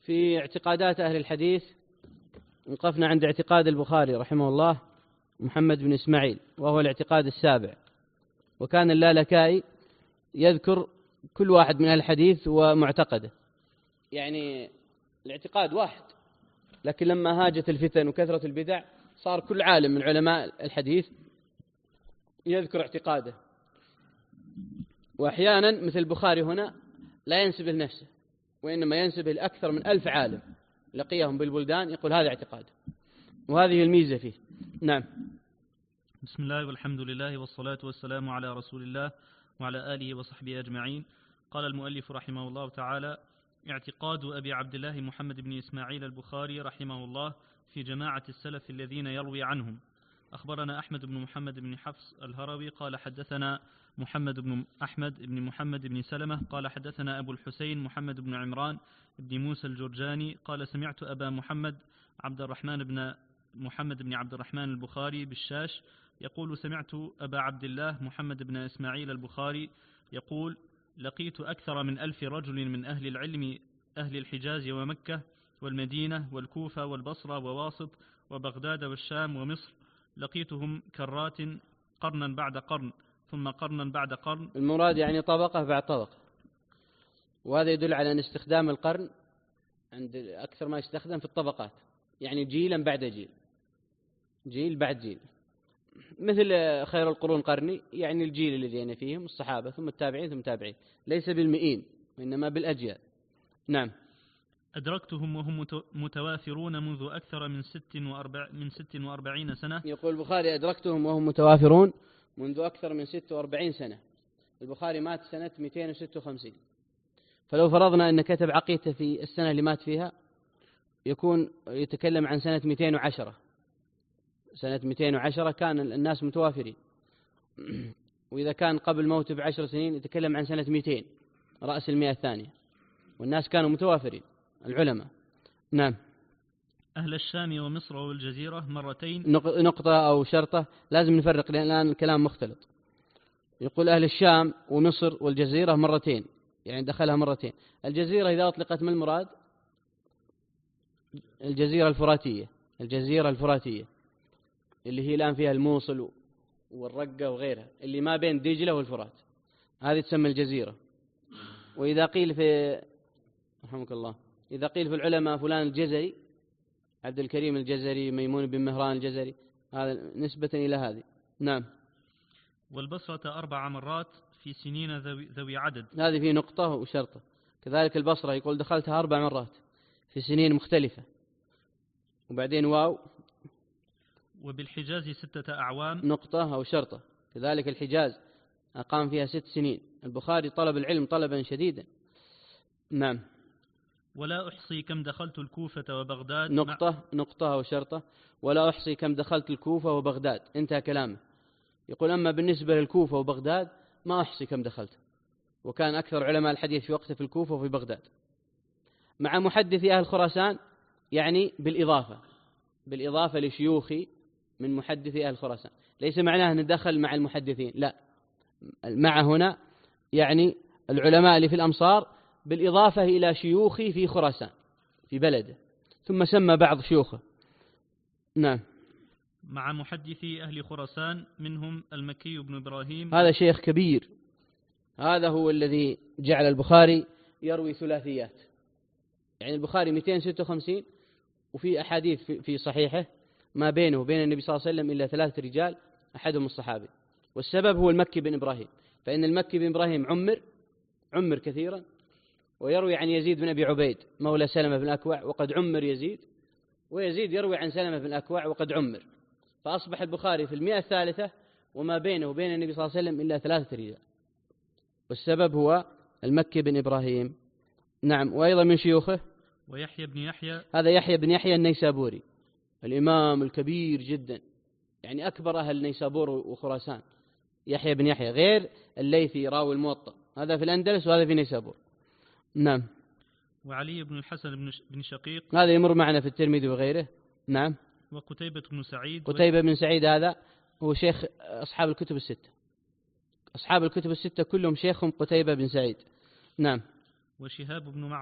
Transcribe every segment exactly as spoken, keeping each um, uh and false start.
في اعتقادات أهل الحديث وقفنا عند اعتقاد البخاري رحمه الله محمد بن إسماعيل، وهو الاعتقاد السابع. وكان اللالكائي يذكر كل واحد من أهل الحديث ومعتقده، يعني الاعتقاد واحد، لكن لما هاجت الفتن وكثرة البدع صار كل عالم من علماء الحديث يذكر اعتقاده. وأحيانا مثل البخاري هنا لا ينسبه لنفسه، وإنما ينسبه لأكثر من ألف عالم لقيهم بالبلدان يقول هذا اعتقاده، وهذه الميزة فيه. نعم. بسم الله والحمد لله والصلاة والسلام على رسول الله وعلى آله وصحبه أجمعين. قال المؤلف رحمه الله تعالى: اعتقاد أبي عبد الله محمد بن إسماعيل البخاري رحمه الله في جماعة السلف الذين يروي عنهم. أخبرنا أحمد بن محمد بن حفص الهروي قال حدثنا محمد بن أحمد بن محمد بن سلمة قال حدثنا أبو الحسين محمد بن عمران بن موسى الجرجاني قال سمعت أبا محمد عبد الرحمن بن محمد بن عبد الرحمن البخاري بالشاش يقول سمعت أبا عبد الله محمد بن إسماعيل البخاري يقول: لقيت أكثر من ألف رجل من أهل العلم أهل الحجاز ومكة والمدينة والكوفة والبصرة وواسط وبغداد والشام ومصر، لقيتهم كرات قرنا بعد قرن ثم قرنا بعد قرن. المراد يعني طبقة بعد طبقة، وهذا يدل على أن استخدام القرن عند أكثر ما يستخدم في الطبقات، يعني جيلا بعد جيل، جيل بعد جيل، مثل خير القرون قرني، يعني الجيل الذين فيهم الصحابة ثم التابعين ثم التابعين، ليس بالمئين وإنما بالأجيال. نعم. أدركتهم وهم متوافرون منذ أكثر من ست وأربع من ست وأربعين سنة. يقول البخاري: أدركتهم وهم متوافرون منذ أكثر من ست وأربعين سنة. البخاري مات سنة مئتين وستة وخمسين، فلو فرضنا أن كتب عقيدته في السنة اللي مات فيها يكون يتكلم عن سنة مئتين وعشرة. سنة مئتين وعشرة كان الناس متوافرين، وإذا كان قبل موته بعشر سنين يتكلم عن سنة مئتين رأس المئة الثانية، والناس كانوا متوافرين العلماء. نعم. أهل الشام ومصر والجزيرة مرتين. نقطة أو شرطة لازم نفرق لأن الآن الكلام مختلط. يقول أهل الشام ومصر والجزيرة مرتين، يعني دخلها مرتين. الجزيرة إذا أطلقت ما المراد؟ الجزيرة الفراتية، الجزيرة الفراتية اللي هي الآن فيها الموصل والرقة وغيرها، اللي ما بين دجلة والفرات، هذه تسمى الجزيرة. وإذا قيل في رحمك الله إذا قيل في العلماء فلان الجزري، عبد الكريم الجزري، ميمون بن مهران الجزري، هذا نسبة إلى هذه. نعم. والبصرة أربع مرات في سنين ذوي, ذوي عدد. هذه في نقطة وشرطة. كذلك البصرة يقول دخلتها أربع مرات في سنين مختلفة، وبعدين واو. وبالحجاز ستة أعوام. نقطة أو شرطة. كذلك الحجاز أقام فيها ست سنين. البخاري طلب العلم طلبا شديدا. نعم. ولا أحصي كم دخلت الكوفة وبغداد. نقطة نقطة أو شرطة. ولا أحصي كم دخلت الكوفة وبغداد. انتهى كلامه. يقول أما بالنسبة للكوفة وبغداد ما أحصي كم دخلت، وكان أكثر علماء الحديث في وقته في الكوفة وفي بغداد. مع محدثي أهل خراسان، يعني بالإضافة بالإضافة لشيوخي من محدثي أهل خراسان، ليس معناه أن دخل مع المحدثين، لا، مع هنا يعني العلماء اللي في الأمصار بالإضافة إلى شيوخي في خراسان في بلده، ثم سمى بعض شيوخه. نعم. مع محدثي أهل خراسان منهم المكي بن إبراهيم. هذا شيخ كبير، هذا هو الذي جعل البخاري يروي ثلاثيات. يعني البخاري مئتين وستة وخمسين، وفي أحاديث في صحيحه ما بينه وبين النبي صلى الله عليه وسلم إلا ثلاثة رجال، أحدهم الصحابي، والسبب هو المكي بن إبراهيم، فإن المكي بن إبراهيم عمر عمر كثيرا، ويروي عن يزيد بن أبي عبيد مولى سلمة بن الأكوع وقد عمر يزيد، ويزيد يروي عن سلمة بن الأكوع وقد عمر، فأصبح البخاري في المئة الثالثة وما بينه وبين النبي صلى الله عليه وسلم إلا ثلاثة رجال، والسبب هو المكي بن إبراهيم. نعم. وأيضا من شيوخه ويحيى بن يحيى. هذا يحيى بن يحيى النيسابوري، الإمام الكبير جدا، يعني أكبر أهل نيسابور وخراسان، يحيى بن يحيى، غير الليثي راوي الموطأ، هذا في الأندلس وهذا في نيسابور. نعم. وعلي بن الحسن بن شقيق، هذا يمر معنا في الترمذي وغيره. نعم. وقتيبة بن سعيد. قتيبة بن سعيد هذا هو شيخ أصحاب الكتب الستة، أصحاب الكتب الستة كلهم شيخهم قتيبة بن سعيد. نعم. وشهاب بن معمر.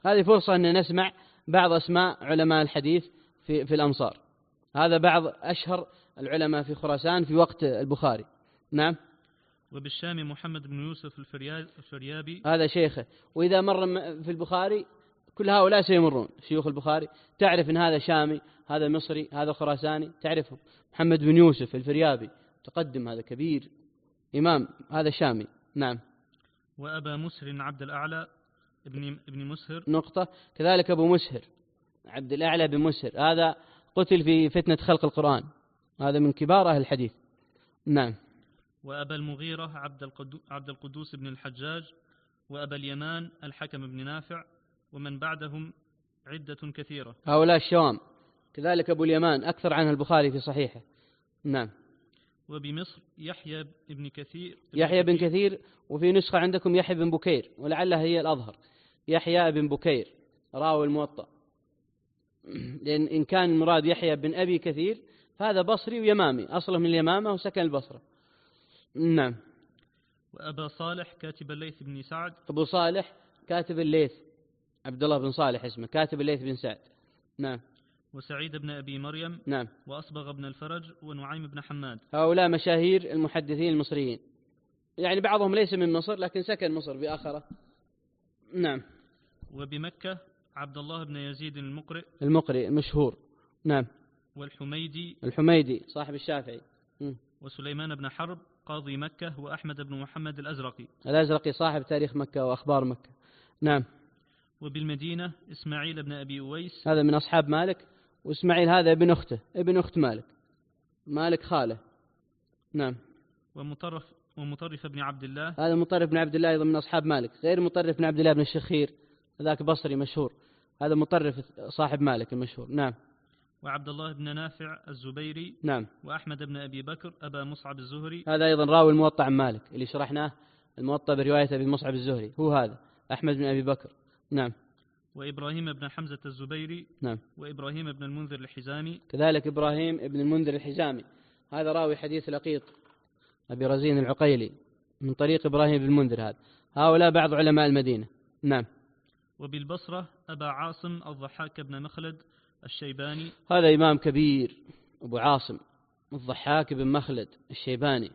هذه فرصة أن نسمع بعض أسماء علماء الحديث في, في الأمصار. هذا بعض أشهر العلماء في خراسان في وقت البخاري. نعم. وبالشام محمد بن يوسف الفريابي، هذا شيخه. وإذا مر في البخاري كل هؤلاء سيمرون شيوخ البخاري، تعرف أن هذا شامي، هذا مصري، هذا خراساني، تعرفهم. محمد بن يوسف الفريابي تقدم، هذا كبير إمام، هذا شامي. نعم. وأبا مسهر عبد الأعلى ابن ابن مسهر نقطة. كذلك أبو مسهر عبد الأعلى بن مسهر، هذا قتل في فتنة خلق القرآن، هذا من كبار أهل الحديث. نعم. وأبا المغيرة عبد القدوس بن الحجاج، وأبا اليمان الحكم بن نافع، ومن بعدهم عدة كثيرة. هؤلاء الشوام. كذلك أبو اليمان أكثر عنه البخاري في صحيحه. نعم. وبمصر يحيى بن كثير يحيى بن كثير، وفي نسخة عندكم يحيى بن بكير، ولعلها هي الأظهر، يحيى بن بكير راوي الموطأ، لأن إن كان المراد يحيى بن أبي كثير فهذا بصري ويمامي، أصله من اليمامة وسكن البصرة. نعم. وأبا صالح كاتب الليث بن سعد. أبو صالح كاتب الليث، عبد الله بن صالح اسمه، كاتب الليث بن سعد. نعم. وسعيد بن أبي مريم. نعم. وأصبغ بن الفرج، ونعيم بن حماد. هؤلاء مشاهير المحدثين المصريين، يعني بعضهم ليس من مصر لكن سكن مصر بآخرة. نعم. وبمكة عبد الله بن يزيد المقرئ المقرئ المشهور. نعم. والحميدي الحميدي صاحب الشافعي. م. وسليمان بن حرب قاضي مكة، وأحمد بن محمد الأزرقي. الأزرقي صاحب تاريخ مكة وأخبار مكة. نعم. وبالمدينة إسماعيل بن أبي أويس، هذا من أصحاب مالك، وإسماعيل هذا ابن أخته، ابن أخت مالك، مالك خاله. نعم. ومطرف ومطرف بن عبد الله، هذا مطرف بن عبد الله أيضا من أصحاب مالك، غير مطرف بن عبد الله بن الشخير، هذاك بصري مشهور، هذا مطرف صاحب مالك المشهور. نعم. وعبد الله بن نافع الزبيري. نعم. وأحمد بن أبي بكر أبا مصعب الزهري، هذا أيضا راوي الموطأ عن مالك اللي شرحناه، الموطأ برواية أبي مصعب الزهري، هو هذا أحمد بن أبي بكر. نعم. وإبراهيم بن حمزة الزبيري. نعم. وإبراهيم بن المنذر الحزامي، كذلك إبراهيم بن المنذر الحزامي، هذا راوي حديث لقيط أبي رزين العقيلي من طريق إبراهيم بن المنذر. هذا هؤلاء بعض علماء المدينة. نعم. وبالبصرة أبا عاصم الضحاك بن مخلد الشيباني، هذا إمام كبير أبو عاصم الضحاك بن مخلد الشيباني،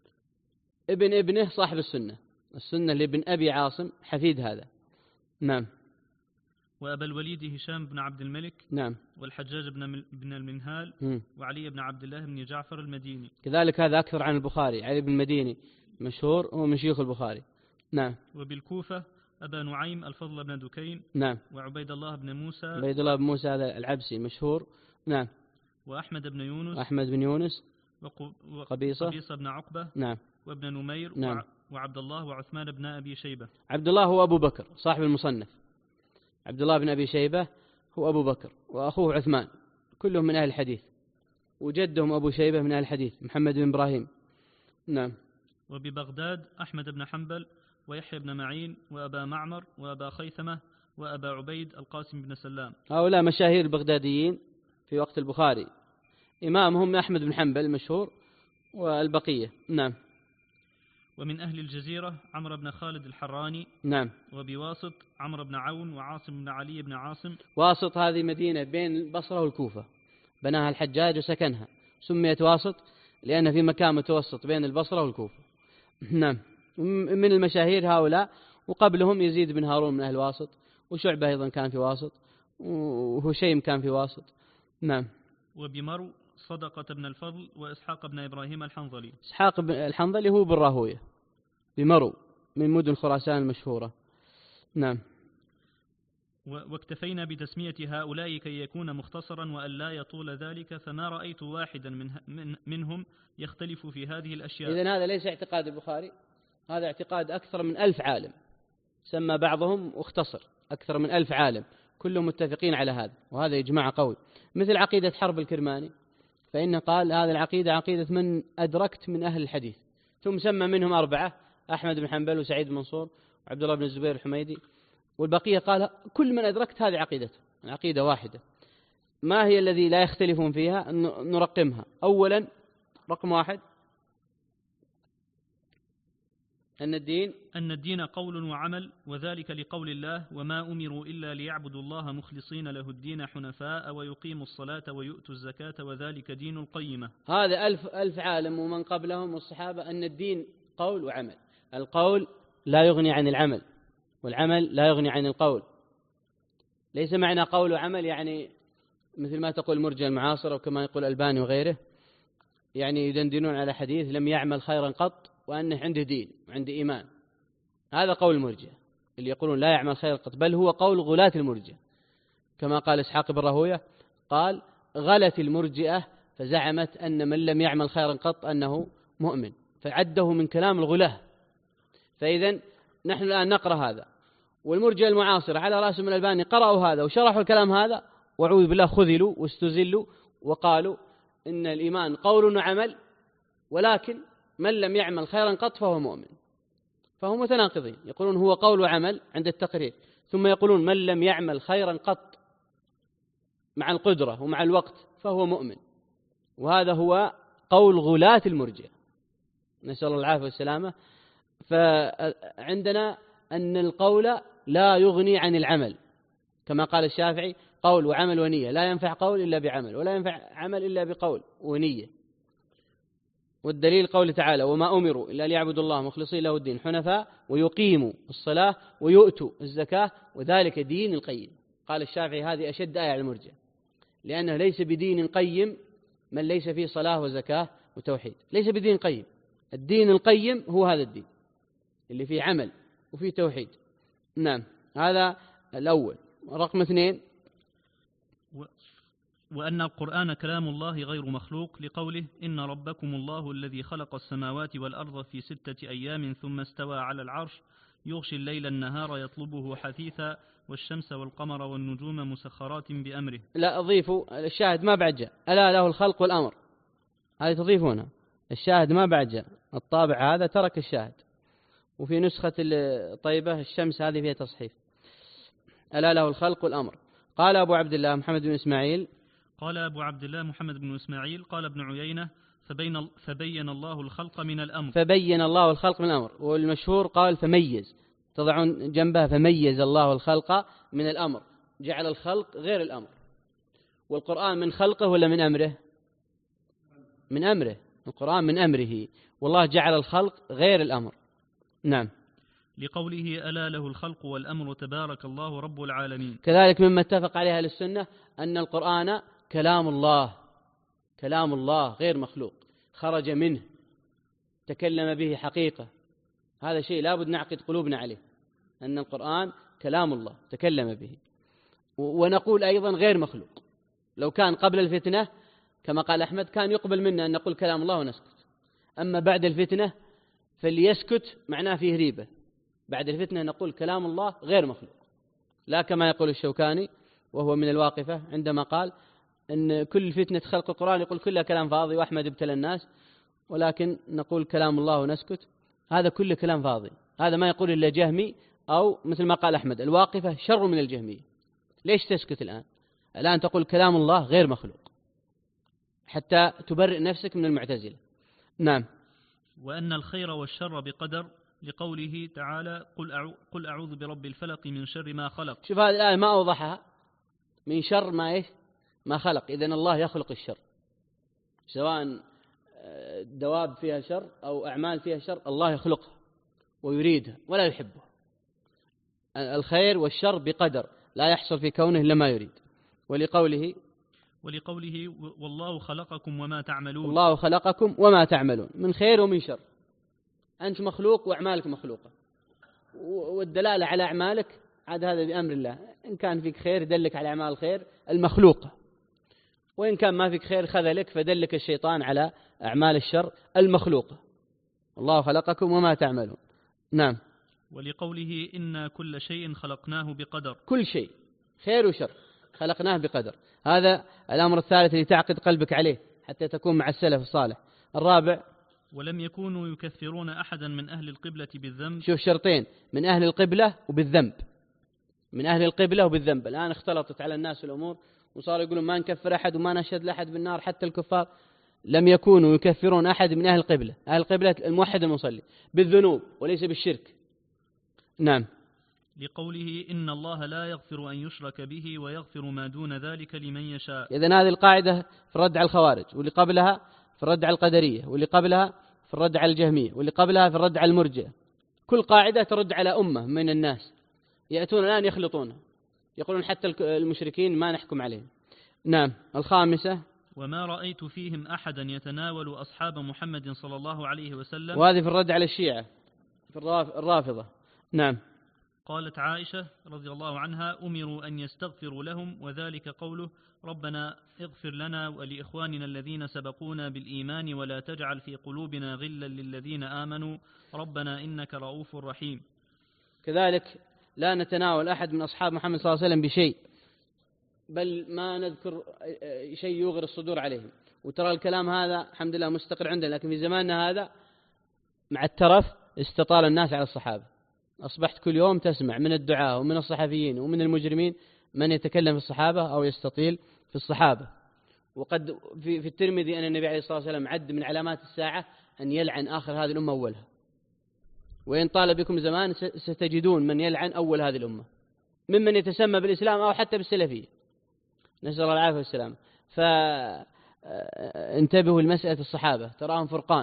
ابن ابنه صاحب السنة، السنة لابن أبي عاصم حفيد هذا. نعم. وأبا الوليد هشام بن عبد الملك. نعم. والحجاج بن بن المنهال. م. وعلي بن عبد الله بن جعفر المديني. كذلك هذا أكثر عن البخاري، علي بن المديني مشهور، هو من شيوخ البخاري. نعم. وبالكوفة أبا نعيم الفضل بن دكين. نعم. وعبيد الله بن موسى. عبيد الله بن موسى هذا العبسي مشهور. نعم. وأحمد بن يونس. أحمد بن يونس. وقبيصة. وقبيصة بن عقبة. نعم. وابن نمير. نعم. وعبد الله وعثمان بن أبي شيبة. عبد الله هو أبو بكر صاحب المصنف، عبد الله بن أبي شيبة هو أبو بكر، وأخوه عثمان، كلهم من أهل الحديث، وجدهم أبو شيبة من أهل الحديث محمد بن إبراهيم. نعم. وببغداد أحمد بن حنبل ويحيى بن معين وأبا معمر وأبا خيثمة وأبا عبيد القاسم بن سلام. هؤلاء مشاهير البغداديين في وقت البخاري، إمامهم أحمد بن حنبل المشهور والبقية. نعم. ومن أهل الجزيرة عمرو بن خالد الحراني. نعم. وبواسط عمرو بن عون وعاصم بن علي بن عاصم. واسط هذه مدينة بين البصرة والكوفة، بناها الحجاج وسكنها، سميت واسط لأن في مكان متوسط بين البصرة والكوفة. نعم. من المشاهير هؤلاء، وقبلهم يزيد بن هارون من أهل واسط، وشعبة أيضا كان في واسط، وهشيم كان في واسط. نعم. وبمرو صدقة بن الفضل وإسحاق بن إبراهيم الحنظلي. إسحاق بن الحنظلي هو بن راهوية بمرو من مدن خراسان المشهورة. نعم. واكتفينا بتسمية هؤلاء كي يكون مختصرا وأن لا يطول ذلك، فما رأيت واحدا من من منهم يختلف في هذه الأشياء. إذن هذا ليس اعتقاد البخاري، هذا اعتقاد أكثر من ألف عالم، سمى بعضهم واختصر أكثر من ألف عالم كلهم متفقين على هذا، وهذا إجماع قوي، مثل عقيدة حرب الكرماني، فإنه قال هذه العقيدة عقيدة من أدركت من أهل الحديث، ثم سمى منهم أربعة: أحمد بن حنبل وسعيد بن منصور وعبد الله بن الزبير الحميدي، والبقية قال كل من أدركت هذه عقيدته، عقيدة واحدة. ما هي الذي لا يختلفون فيها؟ نرقمها. أولا، رقم واحد: أن الدين أن الدين قول وعمل، وذلك لقول الله: وما أمروا إلا ليعبدوا الله مخلصين له الدين حنفاء ويقيموا الصلاة ويؤتوا الزكاة وذلك دين القيمة. هذا ألف, ألف عالم ومن قبلهم والصحابة أن الدين قول وعمل. القول لا يغني عن العمل، والعمل لا يغني عن القول. ليس معنى قول وعمل يعني مثل ما تقول المرجئة المعاصرة وكما يقول الألباني وغيره، يعني يدندنون على حديث لم يعمل خيرا قط وأنه عنده دين وعنده إيمان. هذا قول المرجئة اللي يقولون لا يعمل خيرا قط، بل هو قول غلاة المرجئة، كما قال إسحاق بن راهويه قال: غلت المرجئة فزعمت أن من لم يعمل خيرا قط أنه مؤمن، فعده من كلام الغلاة. فإذا نحن الآن نقرأ هذا، والمرجئة المعاصرة على رأسهم الألباني قرأوا هذا وشرحوا الكلام هذا، وعوذ بالله خذلوا واستزلوا وقالوا إن الإيمان قول وعمل، ولكن من لم يعمل خيرا قط فهو مؤمن. فهم متناقضين، يقولون هو قول وعمل عند التقرير، ثم يقولون من لم يعمل خيرا قط مع القدرة ومع الوقت فهو مؤمن. وهذا هو قول غلاة المرجئة، نسأل الله العافية والسلامة. فعندنا أن القول لا يغني عن العمل، كما قال الشافعي: قول وعمل ونية، لا ينفع قول إلا بعمل، ولا ينفع عمل إلا بقول ونية. والدليل قوله تعالى: وما أمروا إلا ليعبدوا الله مخلصين له الدين حنفاء ويقيموا الصلاة ويؤتوا الزكاة وذلك دين القيم. قال الشافعي: هذه أشد آية على المرجئة، لأنه ليس بدين قيم من ليس فيه صلاة وزكاة وتوحيد، ليس بدين قيم. الدين القيم هو هذا الدين اللي فيه عمل وفيه توحيد. نعم، هذا الأول. رقم اثنين: وأن القرآن كلام الله غير مخلوق، لقوله: إن ربكم الله الذي خلق السماوات والأرض في ستة أيام ثم استوى على العرش يغشي الليل النهار يطلبه حثيثا والشمس والقمر والنجوم مسخرات بأمره. لا، أضيفوا الشاهد ما بعد جاء: ألا له الخلق والأمر. هذه تضيفونها، الشاهد ما بعد جاء، الطابع هذا ترك الشاهد. وفي نسخة الطيبة الشمس هذه فيها تصحيف: ألا له الخلق والأمر. قال أبو عبد الله محمد بن إسماعيل قال أبو عبد الله محمد بن إسماعيل قال ابن عيينة: فبين, فبين الله الخلق من الأمر. فبين الله الخلق من الأمر، والمشهور قال فميز، تضعون جنبها فميز الله الخلق من الأمر، جعل الخلق غير الأمر. والقرآن من خلقه ولا من أمره؟ من أمره. القرآن من أمره، والله جعل الخلق غير الأمر. نعم. لقوله: ألا له الخلق والأمر تبارك الله رب العالمين. كذلك مما اتفق عليها أهل السنة أن القرآن كلام الله، كلام الله غير مخلوق، خرج منه، تكلم به حقيقة. هذا شيء لابد نعقد قلوبنا عليه، أن القرآن كلام الله تكلم به. ونقول أيضا غير مخلوق. لو كان قبل الفتنة كما قال أحمد كان يقبل منا أن نقول كلام الله ونسكت، أما بعد الفتنة فليسكت معناه فيه ريبة. بعد الفتنة نقول كلام الله غير مخلوق، لا كما يقول الشوكاني وهو من الواقفة عندما قال أن كل فتنة خلق القرآن يقول كلها كلام فاضي وأحمد ابتلى الناس، ولكن نقول كلام الله ونسكت. هذا كله كلام فاضي، هذا ما يقول إلا جهمي، أو مثل ما قال أحمد الواقفة شر من الجهمية. ليش تسكت الآن؟ الآن تقول كلام الله غير مخلوق حتى تبرئ نفسك من المعتزلة. نعم. وأن الخير والشر بقدر، لقوله تعالى: قل, قل أعوذ برب الفلق من شر ما خلق. شوف هذه الآية ما أوضحها، من شر ما إيش ما خلق. إذن الله يخلق الشر، سواء دواب فيها شر أو أعمال فيها شر، الله يخلقها ويريدها ولا يحبها. الخير والشر بقدر، لا يحصل في كونه إلا ما يريد. ولقوله ولقوله والله خلقكم وما تعملون. الله خلقكم وما تعملون، من خير ومن شر. أنت مخلوق وأعمالك مخلوقة، والدلالة على أعمالك عاد هذا بأمر الله. إن كان فيك خير دلك على أعمال الخير المخلوقة، وإن كان ما فيك خير خذلك فدلك الشيطان على أعمال الشر المخلوقة. الله خلقكم وما تعملون. نعم. ولقوله إن كل شيء خلقناه بقدر. كل شيء خير وشر خلقناه بقدر. هذا الأمر الثالث اللي تعقد قلبك عليه حتى تكون مع السلف الصالح. الرابع: ولم يكونوا يكفرون أحدا من أهل القبلة بالذنب. شوف شرطين: من أهل القبلة وبالذنب. من أهل القبلة وبالذنب. الآن اختلطت على الناس الأمور وصاروا يقولون ما نكفر أحد وما نشهد لأحد بالنار حتى الكفار. لم يكونوا يكفرون أحد من أهل القبلة، أهل القبلة الموحد المصلي، بالذنوب وليس بالشرك. نعم. لقوله إن الله لا يغفر أن يشرك به ويغفر ما دون ذلك لمن يشاء. إذن هذه القاعدة في الرد على الخوارج، واللي قبلها في الرد على القدرية، واللي قبلها في الرد على الجهمية، واللي قبلها في الرد على المرجئة. كل قاعدة ترد على أمة من الناس يأتون الآن يخلطون، يقولون حتى المشركين ما نحكم عليهم. نعم. الخامسة: وما رأيت فيهم أحدا يتناول أصحاب محمد صلى الله عليه وسلم. وهذه في الرد على الشيعة في الرافضة. نعم. قالت عائشة رضي الله عنها: أمروا أن يستغفروا لهم، وذلك قوله: ربنا اغفر لنا ولإخواننا الذين سبقونا بالإيمان ولا تجعل في قلوبنا غلا للذين آمنوا ربنا إنك رؤوف رحيم. كذلك لا نتناول أحد من أصحاب محمد صلى الله عليه وسلم بشيء، بل ما نذكر شيء يوغر الصدور عليهم. وترى الكلام هذا الحمد لله مستقر عندنا، لكن في زماننا هذا مع الترف استطال الناس على الصحابة. أصبحت كل يوم تسمع من الدعاة ومن الصحفيين ومن المجرمين من يتكلم في الصحابة أو يستطيل في الصحابة. وقد في, في الترمذي أن النبي عليه الصلاة والسلام عد من علامات الساعة أن يلعن آخر هذه الأمة أولها، وإن طال بكم زمان ستجدون من يلعن أول هذه الأمة ممن يتسمى بالإسلام أو حتى بالسلفية، نسأل الله العافية والسلام. فانتبهوا لمسألة الصحابة، تراهم فرقان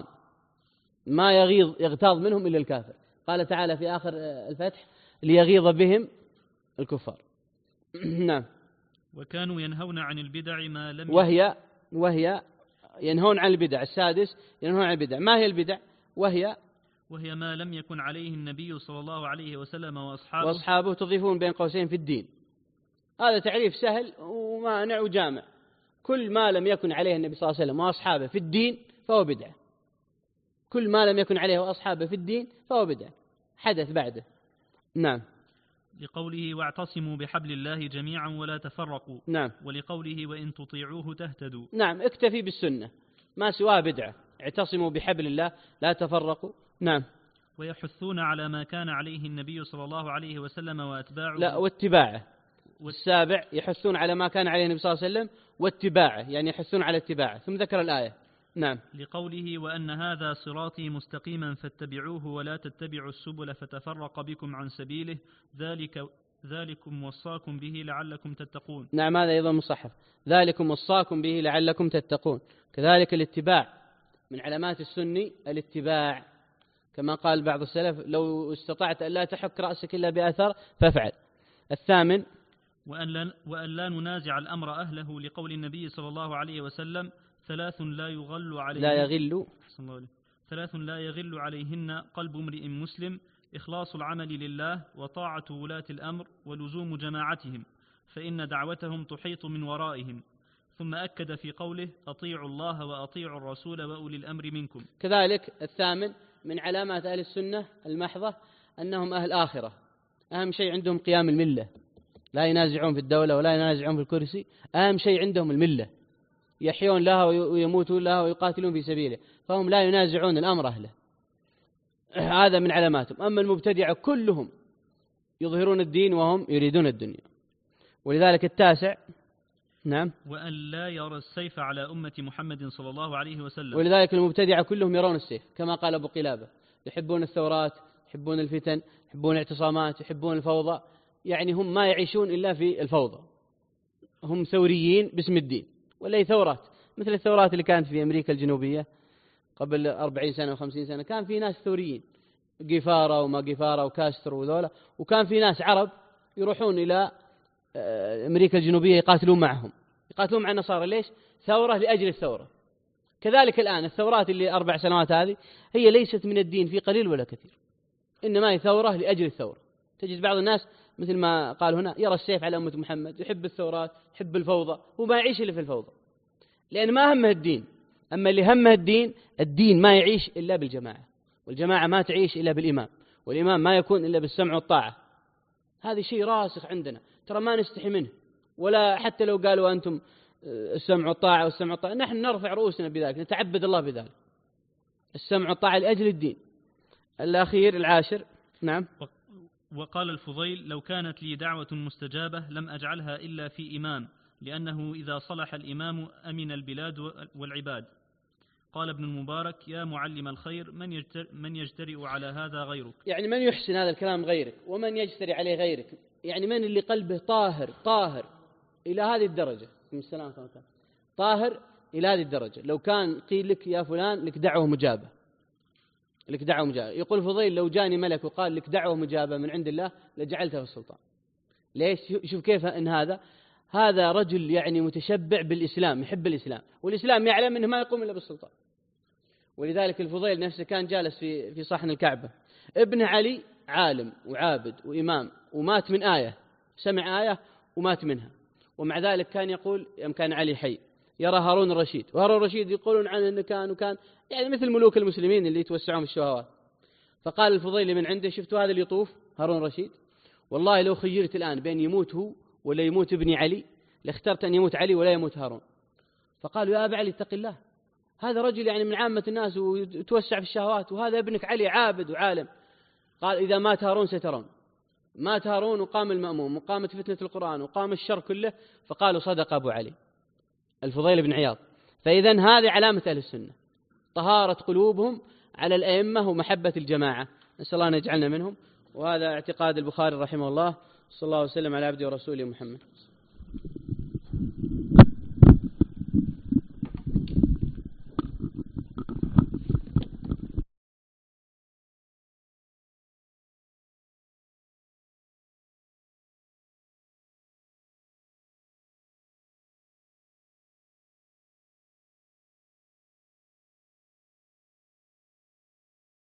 ما يغيظ يغتاظ منهم إلا الكافر. قال تعالى في آخر الفتح: ليغيظ بهم الكفار. نعم. وكانوا ينهون عن البدع ما لم وهي وهي ينهون عن البدع. السادس: ينهون عن البدع. ما هي البدع؟ وهي وهي ما لم يكن عليه النبي صلى الله عليه وسلم وأصحابه وأصحابه تضيفون بين قوسين في الدين. هذا تعريف سهل ومانع وجامع. كل ما لم يكن عليه النبي صلى الله عليه وسلم وأصحابه في الدين فهو بدعة. كل ما لم يكن عليه وأصحابه في الدين فهو بدعة، حدث بعده. نعم. لقوله: واعتصموا بحبل الله جميعا ولا تفرقوا. نعم. ولقوله: وإن تطيعوه تهتدوا. نعم. اكتفي بالسنة، ما سواه بدعة. اعتصموا بحبل الله لا تفرقوا. نعم. ويحثون على ما كان عليه النبي صلى الله عليه وسلم وأتباعه. لا، واتباعه. والسابع: يحثون على ما كان عليه النبي صلى الله عليه وسلم واتباعه، يعني يحثون على اتباعه. ثم ذكر الآية. نعم. لقوله: وأن هذا صراطي مستقيما فاتبعوه ولا تتبعوا السبل فتفرق بكم عن سبيله ذلك ذلكم وصاكم به لعلكم تتقون. نعم، هذا أيضا مصحف. ذلكم وصاكم به لعلكم تتقون. كذلك الاتباع من علامات السني، الاتباع كما قال بعض السلف: لو استطعت أن لا تحك رأسك إلا بأثر فافعل. الثامن: وأن لا, وأن لا ننازع الأمر أهله، لقول النبي صلى الله عليه وسلم: ثلاث لا يغل عليهن لا يغل ثلاث لا يغل عليهن قلب امرئ مسلم: إخلاص العمل لله، وطاعة ولاة الأمر، ولزوم جماعتهم، فإن دعوتهم تحيط من ورائهم. ثم أكد في قوله: أطيعوا الله وأطيعوا الرسول وأولي الأمر منكم. كذلك الثامن من علامات أهل السنة المحضة أنهم أهل آخرة. أهم شيء عندهم قيام الملة، لا ينازعون في الدولة ولا ينازعون في الكرسي. أهم شيء عندهم الملة، يحيون لها ويموتون لها ويقاتلون في سبيله، فهم لا ينازعون الأمر أهله. هذا من علاماتهم. أما المبتدعة كلهم يظهرون الدين وهم يريدون الدنيا. ولذلك التاسع: نعم، وأن لا يرى السيف على أمة محمد صلى الله عليه وسلم. ولذلك المبتدعة كلهم يرون السيف، كما قال أبو قلابة: يحبون الثورات، يحبون الفتن، يحبون الاعتصامات، يحبون الفوضى. يعني هم ما يعيشون إلا في الفوضى، هم ثوريين باسم الدين. ولا ثورات مثل الثورات اللي كانت في أمريكا الجنوبية قبل أربعين سنة وخمسين سنة، كان في ناس ثوريين، قفارة وما قفارة وكاسترو وذولا، وكان في ناس عرب يروحون إلى أمريكا الجنوبية يقاتلون معهم، يقاتلون مع النصارى. ليش؟ ثورة لأجل الثورة. كذلك الآن الثورات اللي أربع سنوات هذه هي ليست من الدين في قليل ولا كثير، إنما هي ثورة لأجل الثورة. تجد بعض الناس مثل ما قال هنا يرى السيف على أمة محمد، يحب الثورات، يحب الفوضى، وما يعيش إلا في الفوضى، لأن ما همه الدين. أما اللي همه الدين، الدين ما يعيش إلا بالجماعة، والجماعة ما تعيش إلا بالإمام، والإمام ما يكون إلا بالسمع والطاعة. هذا شيء راسخ عندنا، ترى ما نستحي منه، ولا حتى لو قالوا أنتم السمع والطاعة والسمع والطاعة، نحن نرفع رؤوسنا بذلك، نتعبد الله بذلك. السمع والطاعة لأجل الدين. الأخير العاشر: نعم. وقال الفضيل: لو كانت لي دعوة مستجابة لم أجعلها إلا في إمام، لأنه إذا صلح الإمام أمن البلاد والعباد. وقال ابن المبارك: يا معلم الخير، من يجتر من يجترئ على هذا غيرك؟ يعني من يحسن هذا الكلام غيرك، ومن يجترئ عليه غيرك، يعني من اللي قلبه طاهر طاهر إلى هذه الدرجة من السلام عليكم، طاهر إلى هذه الدرجة. لو كان قيل لك يا فلان لك دعوة مجابة، لك دعوة مجابة، يقول فضيل: لو جاني ملك وقال لك دعوة مجابة من عند الله لجعلته في السلطان. ليش؟ شوف كيف أن هذا هذا رجل يعني متشبع بالإسلام، يحب الإسلام، والإسلام يعلم أنه ما يقوم إلا بالسلطان. ولذلك الفضيل نفسه كان جالس في في صحن الكعبة، ابن علي عالم وعابد وإمام، ومات من آية، سمع آية ومات منها، ومع ذلك كان يقول يوم كان علي حي يرى هارون الرشيد، وهارون الرشيد يقولون عنه أنه كان وكان يعني مثل ملوك المسلمين اللي يتوسعون في الشهوات. فقال الفضيل من عنده: شفتوا هذا اللي يطوف هارون الرشيد؟ والله لو خيرت الآن بين يموت هو ولا يموت ابني علي لاخترت أن يموت علي ولا يموت هارون. فقالوا: يا أبا علي اتق الله، هذا رجل يعني من عامة الناس ويتوسع في الشهوات، وهذا ابنك علي عابد وعالم. قال: إذا مات هارون سترون. مات هارون وقام المأموم وقامت فتنة القرآن وقام الشر كله، فقالوا: صدق أبو علي الفضيل بن عياض. فإذن هذه علامة أهل السنة، طهارة قلوبهم على الأئمة ومحبة الجماعة، نسأل الله أن يجعلنا منهم. وهذا اعتقاد البخاري رحمه الله، صلى الله عليه وسلم على عبده ورسوله محمد.